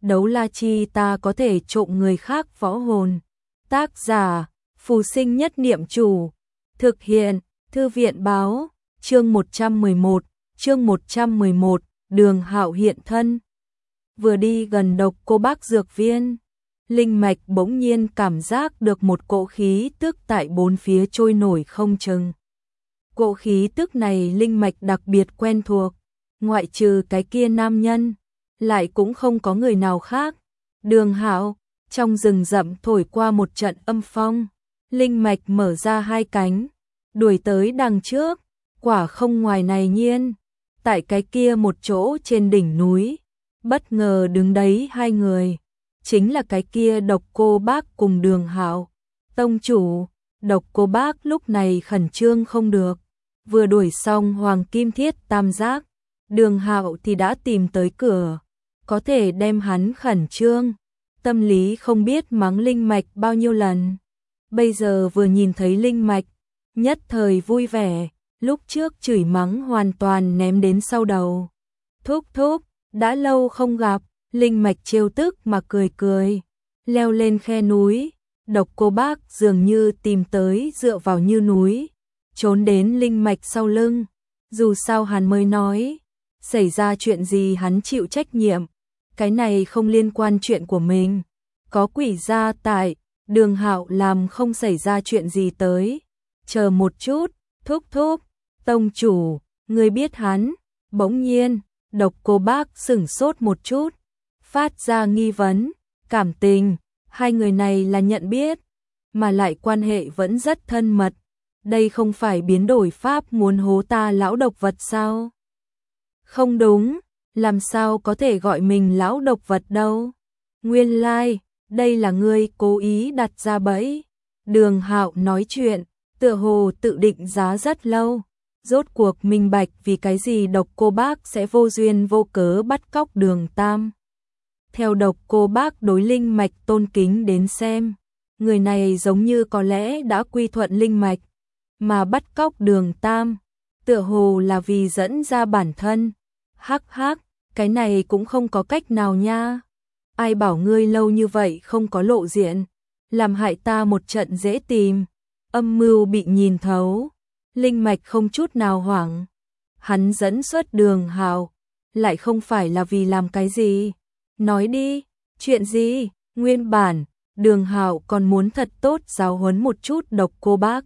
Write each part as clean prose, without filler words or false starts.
đấu la chi ta có thể trộm người khác võ hồn. Tác giả, Phù Sinh Nhất Niệm Chủ. Thực hiện, Thư viện báo, chương 111, Đường Hạo hiện thân. Vừa đi gần độc cô bác dược viên, linh mạch bỗng nhiên cảm giác được một cỗ khí tức tại bốn phía trôi nổi không chừng. Cỗ khí tức này linh mạch đặc biệt quen thuộc, ngoại trừ cái kia nam nhân, lại cũng không có người nào khác. Đường Hạo, trong rừng rậm thổi qua một trận âm phong, linh mạch mở ra hai cánh, đuổi tới đằng trước, quả không ngoài này nhiên. Tại cái kia một chỗ trên đỉnh núi, bất ngờ đứng đấy hai người, chính là cái kia độc cô bác cùng Đường Hạo. Tông chủ, độc cô bác lúc này khẩn trương không được, vừa đuổi xong Hoàng Kim Thiết Tam Giác, Đường Hạo thì đã tìm tới cửa, có thể đem hắn khẩn trương, tâm lý không biết mắng linh mạch bao nhiêu lần. Bây giờ vừa nhìn thấy linh mạch, nhất thời vui vẻ, lúc trước chửi mắng hoàn toàn ném đến sau đầu. Thúc thúc, đã lâu không gặp, linh mạch trêu tức mà cười cười, leo lên khe núi, độc cô bác dường như tìm tới dựa vào như núi, trốn đến linh mạch sau lưng. Dù sao hắn mới nói, xảy ra chuyện gì hắn chịu trách nhiệm, cái này không liên quan chuyện của mình. Có quỷ gia tại, Đường Hạo làm không xảy ra chuyện gì tới. Chờ một chút, thúc thúc, tông chủ, ngươi biết hắn. Bỗng nhiên, độc cô bác sửng sốt một chút, phát ra nghi vấn, cảm tình, hai người này là nhận biết, mà lại quan hệ vẫn rất thân mật. Đây không phải biến đổi pháp muốn hố ta lão độc vật sao? Không đúng, làm sao có thể gọi mình lão độc vật đâu? Nguyên lai, đây là ngươi cố ý đặt ra bẫy. Đường Hạo nói chuyện, tựa hồ tự định giá rất lâu, rốt cuộc minh bạch vì cái gì độc cô bác sẽ vô duyên vô cớ bắt cóc Đường Tam. Theo độc cô bác đối linh mạch tôn kính đến xem, người này giống như có lẽ đã quy thuận linh mạch, mà bắt cóc Đường Tam, tựa hồ là vì dẫn ra bản thân. Hắc hắc, cái này cũng không có cách nào nha. Ai bảo ngươi lâu như vậy không có lộ diện, làm hại ta một trận dễ tìm. Âm mưu bị nhìn thấu, linh mạch không chút nào hoảng. Hắn dẫn xuất Đường Hạo, lại không phải là vì làm cái gì. Nói đi, chuyện gì? Nguyên bản, Đường Hạo còn muốn thật tốt giáo huấn một chút độc cô bác.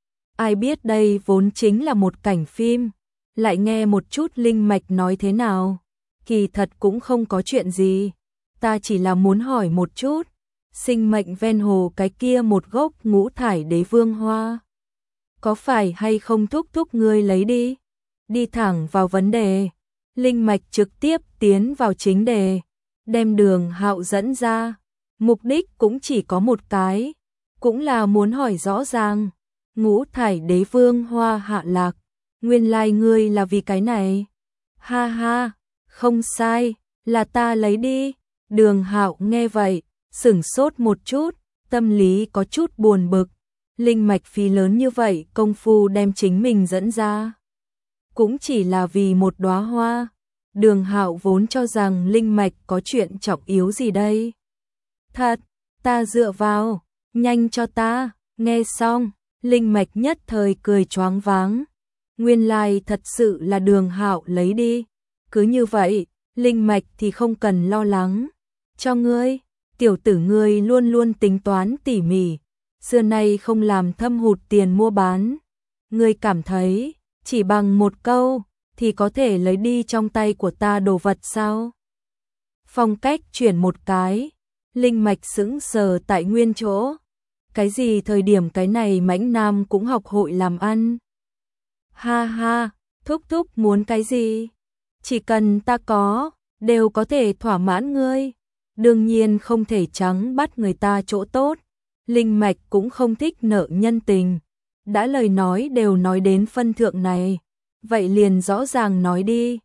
Ai biết đây vốn chính là một cảnh phim, lại nghe một chút linh mạch nói thế nào. Kỳ thật cũng không có chuyện gì, ta chỉ là muốn hỏi một chút, sinh mệnh ven hồ cái kia một gốc ngũ thải đế vương hoa, có phải hay không thúc thúc ngươi lấy đi? Đi thẳng vào vấn đề, linh mạch trực tiếp tiến vào chính đề, đem Đường Hạo dẫn ra, mục đích cũng chỉ có một cái, cũng là muốn hỏi rõ ràng, ngũ thải đế vương hoa hạ lạc, nguyên lai ngươi là vì cái này. Ha ha, không sai, là ta lấy đi. Đường Hạo nghe vậy, sửng sốt một chút, tâm lý có chút buồn bực, linh mạch phí lớn như vậy công phu đem chính mình dẫn ra, cũng chỉ là vì một đóa hoa. Đường Hạo vốn cho rằng linh mạch có chuyện trọng yếu gì đây. Thật, ta dựa vào, nhanh cho ta. Nghe xong, linh mạch nhất thời cười choáng váng. Nguyên lai thật sự là Đường Hạo lấy đi. Cứ như vậy, linh mạch thì không cần lo lắng. Cho ngươi, tiểu tử ngươi luôn luôn tính toán tỉ mỉ, xưa nay không làm thâm hụt tiền mua bán. Ngươi cảm thấy, chỉ bằng một câu, thì có thể lấy đi trong tay của ta đồ vật sao? Phong cách chuyển một cái, linh mạch sững sờ tại nguyên chỗ. Cái gì thời điểm cái này mãnh nam cũng học hội làm ăn? Ha ha, thúc thúc muốn cái gì? Chỉ cần ta có, đều có thể thỏa mãn ngươi. Đương nhiên không thể trắng bắt người ta chỗ tốt. Linh mạch cũng không thích nợ nhân tình. Đã lời nói đều nói đến phân thượng này, vậy liền rõ ràng nói đi.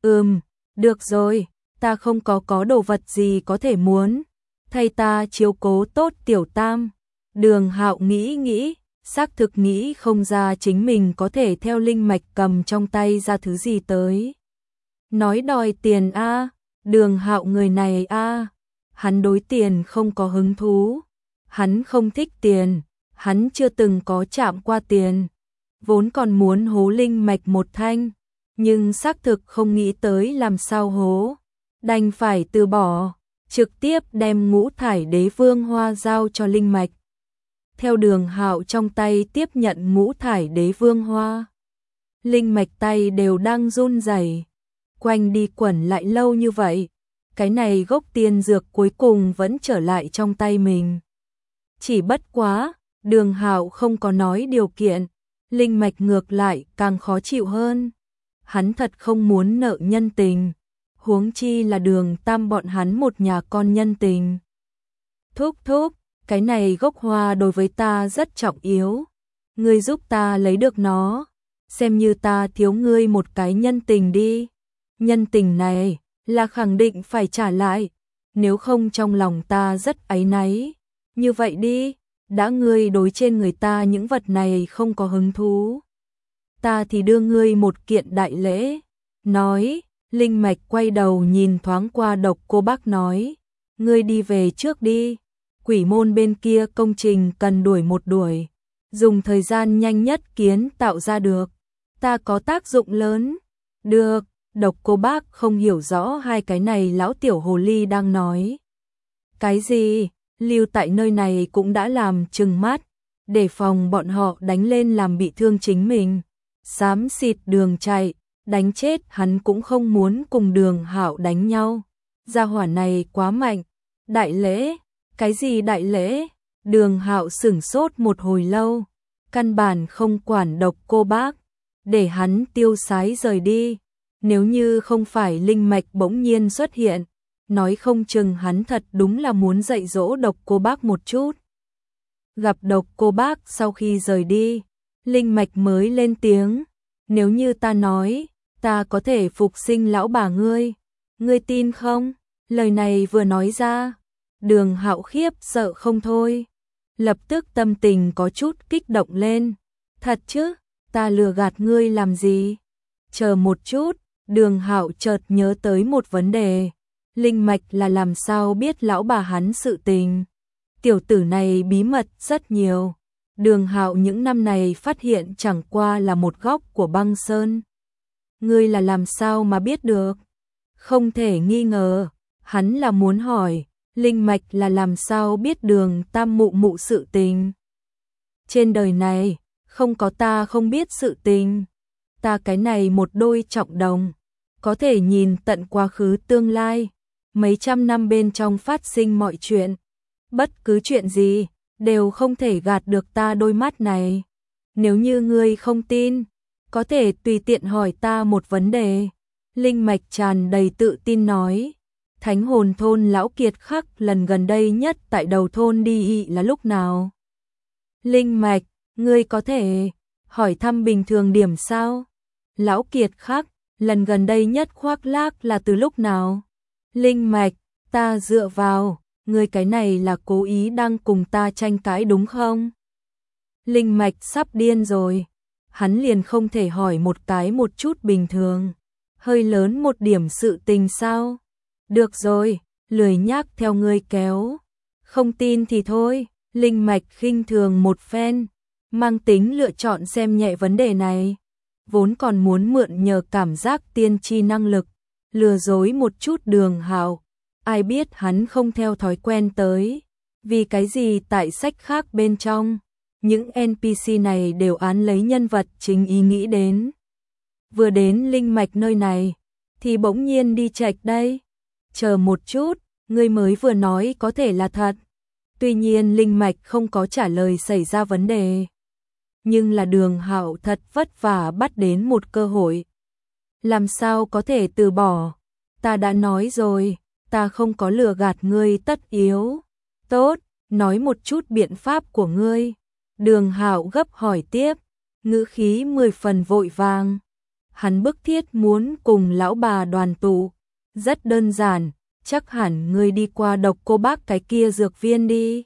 Được rồi, ta không có đồ vật gì có thể muốn. Thay ta chiếu cố tốt tiểu Tam. Đường Hạo nghĩ, xác thực nghĩ không ra chính mình có thể theo linh mạch cầm trong tay ra thứ gì tới. Nói đòi tiền a, Đường Hạo người này a, Hắn đối tiền không có hứng thú, hắn không thích tiền, hắn chưa từng có chạm qua tiền, vốn còn muốn hố linh mạch một thanh, nhưng xác thực không nghĩ tới làm sao hố, đành phải từ bỏ, trực tiếp đem ngũ thải đế vương hoa giao cho linh mạch. Theo Đường Hạo trong tay tiếp nhận ngũ thải đế vương hoa, linh mạch tay đều đang run rẩy, quanh đi quẩn lại lâu như vậy, cái này gốc tiên dược cuối cùng vẫn trở lại trong tay mình. Chỉ bất quá, Đường Hạo không có nói điều kiện, linh mạch ngược lại càng khó chịu hơn. Hắn thật không muốn nợ nhân tình, huống chi là Đường Tam bọn hắn một nhà con nhân tình. Thúc thúc, cái này gốc hoa đối với ta rất trọng yếu, ngươi giúp ta lấy được nó, xem như ta thiếu ngươi một cái nhân tình đi. Nhân tình này là khẳng định phải trả lại, nếu không trong lòng ta rất áy náy. Như vậy đi, đã ngươi đối trên người ta những vật này không có hứng thú, ta thì đưa ngươi một kiện đại lễ. Nói, linh mạch quay đầu nhìn thoáng qua Độc Cô Bác nói, ngươi đi về trước đi, quỷ môn bên kia công trình cần đuổi một đuổi, dùng thời gian nhanh nhất kiến tạo ra được, ta có tác dụng lớn. Được. Độc Cô Bác không hiểu rõ hai cái này lão tiểu hồ ly đang nói cái gì, lưu tại nơi này cũng đã làm trừng mắt, để phòng bọn họ đánh lên làm bị thương chính mình. Xám xịt đường chạy, đánh chết hắn cũng không muốn cùng Đường Hạo đánh nhau. Gia hỏa này quá mạnh. Đại lễ? Cái gì đại lễ? Đường Hạo sửng sốt một hồi lâu, căn bản không quản Độc Cô Bác, để hắn tiêu sái rời đi. Nếu như không phải linh mạch bỗng nhiên xuất hiện, nói không chừng hắn thật đúng là muốn dạy dỗ Độc Cô Bác một chút. Gặp Độc Cô Bác sau khi rời đi, linh mạch mới lên tiếng, nếu như ta nói, ta có thể phục sinh lão bà ngươi tin không? Lời này vừa nói ra, Đường Hạo khiếp sợ không thôi, lập tức tâm tình có chút kích động lên. Thật chứ, ta lừa gạt ngươi làm gì? Chờ một chút. Đường Hạo chợt nhớ tới một vấn đề, linh mạch là làm sao biết lão bà hắn sự tình. Tiểu tử này bí mật rất nhiều, Đường Hạo những năm này phát hiện chẳng qua là một góc của băng sơn. Ngươi là làm sao mà biết được? Không thể nghi ngờ, hắn là muốn hỏi, linh mạch là làm sao biết Đường Tam mụ mụ sự tình. Trên đời này, không có ta không biết sự tình. Ta cái này một đôi trọng đồng, có thể nhìn tận quá khứ tương lai, mấy trăm năm bên trong phát sinh mọi chuyện. Bất cứ chuyện gì, đều không thể gạt được ta đôi mắt này. Nếu như ngươi không tin, có thể tùy tiện hỏi ta một vấn đề. Linh mạch tràn đầy tự tin nói. Thánh hồn thôn lão kiệt khắc lần gần đây nhất tại đầu thôn đi ị là lúc nào? Linh mạch, ngươi có thể hỏi thăm bình thường điểm sao? Lão kiệt khắc, lần gần đây nhất khoác lác là từ lúc nào? Linh mạch, ta dựa vào, ngươi cái này là cố ý đang cùng ta tranh cãi đúng không? Linh mạch sắp điên rồi, hắn liền không thể hỏi một cái một chút bình thường, hơi lớn một điểm sự tình sao? Được rồi, lười nhác theo ngươi kéo, không tin thì thôi. Linh mạch khinh thường một phen, mang tính lựa chọn xem nhẹ vấn đề này. Vốn còn muốn mượn nhờ cảm giác tiên tri năng lực, lừa dối một chút Đường Hạo, ai biết hắn không theo thói quen tới. Vì cái gì tại sách khác bên trong, những NPC này đều án lấy nhân vật chính ý nghĩ đến. Vừa đến linh mạch nơi này, thì bỗng nhiên đi chạch đây. Chờ một chút, ngươi mới vừa nói có thể là thật. Tuy nhiên linh mạch không có trả lời xảy ra vấn đề. Nhưng là Đường Hạo thật vất vả bắt đến một cơ hội. Làm sao có thể từ bỏ? Ta đã nói rồi, ta không có lừa gạt ngươi tất yếu. Tốt, nói một chút biện pháp của ngươi. Đường Hạo gấp hỏi tiếp, ngữ khí 10 phần vội vàng. Hắn bức thiết muốn cùng lão bà đoàn tụ. Rất đơn giản, chắc hẳn ngươi đi qua Độc Cô Bác cái kia dược viên đi.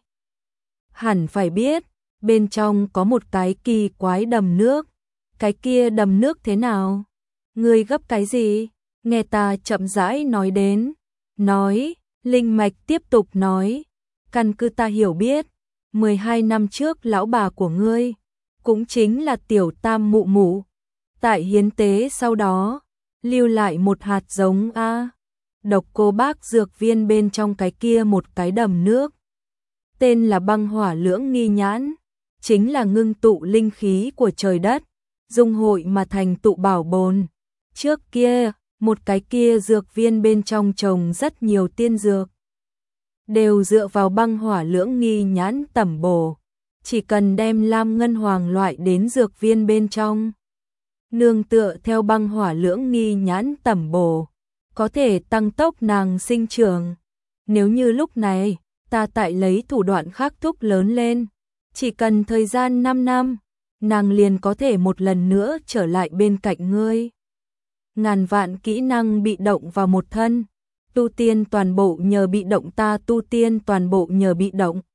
Hẳn phải biết, bên trong có một cái kỳ quái đầm nước. Cái kia đầm nước thế nào? Ngươi gấp cái gì? Nghe ta chậm rãi nói đến. Nói, Linh mạch tiếp tục nói, căn cứ ta hiểu biết, 12 năm trước lão bà của ngươi, cũng chính là tiểu tam mụ mụ, tại hiến tế sau đó, lưu lại một hạt giống độc cô bác dược viên bên trong cái kia một cái đầm nước. Tên là băng hỏa lưỡng nghi nhãn, chính là ngưng tụ linh khí của trời đất, dung hội mà thành tụ bảo bồn. Trước kia, một cái kia dược viên bên trong trồng rất nhiều tiên dược, đều dựa vào băng hỏa lưỡng nghi nhãn tẩm bổ, chỉ cần đem lam ngân hoàng loại đến dược viên bên trong. Nương tựa theo băng hỏa lưỡng nghi nhãn tẩm bổ, có thể tăng tốc nàng sinh trưởng. Nếu như lúc này, ta tại lấy thủ đoạn khác thúc lớn lên, chỉ cần thời gian 5 năm, nàng liền có thể một lần nữa trở lại bên cạnh ngươi. Ngàn vạn kỹ năng bị động vào một thân, tu tiên toàn bộ nhờ bị động, ta tu tiên toàn bộ nhờ bị động.